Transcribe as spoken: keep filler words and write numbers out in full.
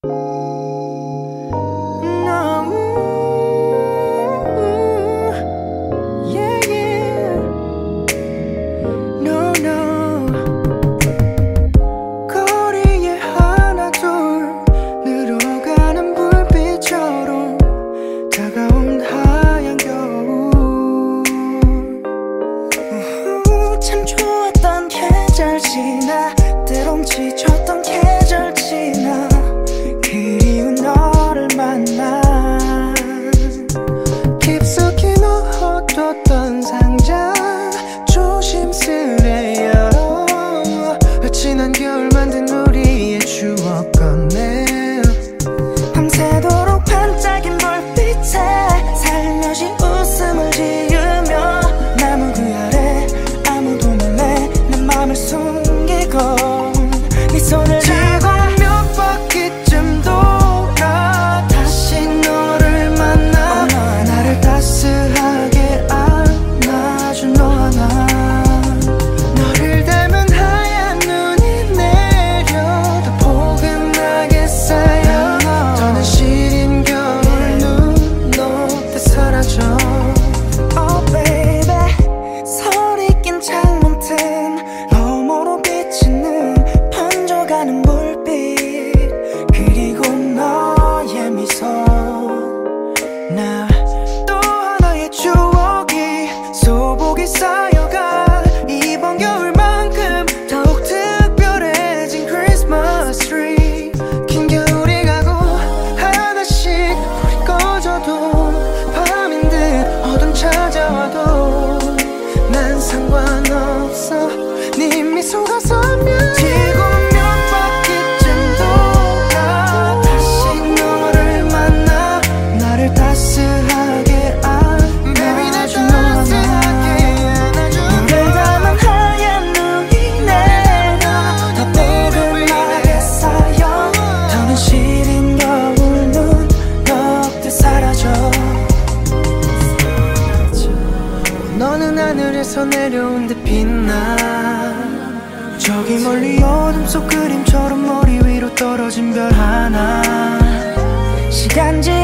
때론 지쳤던 계절 지나 그리운 너를 만나 깊숙이 넣어뒀던 상자 조심스레 열어 지난 겨울 만든 우리의 추억 꺼내 밤새도록 반짝인 불빛에 살며시 웃음을 지으며 나무 그 아래 아무도 몰래 내 맘을 숨기고 네 손을 잡고 몇 바퀴쯤 돌아 다시 너를 만나 oh, 나를 따스하게 안아준 너와 나 너를 닮은 하얀 눈이 내려 더 포근하게 쌓여 더는 시린 겨울 눈 녹듯 사라져 Oh baby 서리 낀 창문 틈 너머로 비치는 번져가는 불빛 그리고 너의 미소 나 또 하나의 추억이 소복이 쌓여가 이번 겨울만큼 더욱 특별해진 Christmas tree 긴 겨울이 가고 하나씩 불이 꺼져도 밤인 듯 어둠 찾아와도 난 상관없어 네 미소가 서면 지고 몇 바퀴쯤 돌아 다시 너를 만나 나를 따스하게 안아준 너와 나 너를 닮은 하얀 눈이 내려 더 포근하게 쌓여 더는 시린 겨울 눈 녹듯 사라져 너는 하늘에서 내려온 듯 빛나 저기 멀리 어둠 속 그림처럼 머리 위로 떨어진 별 하나 시간지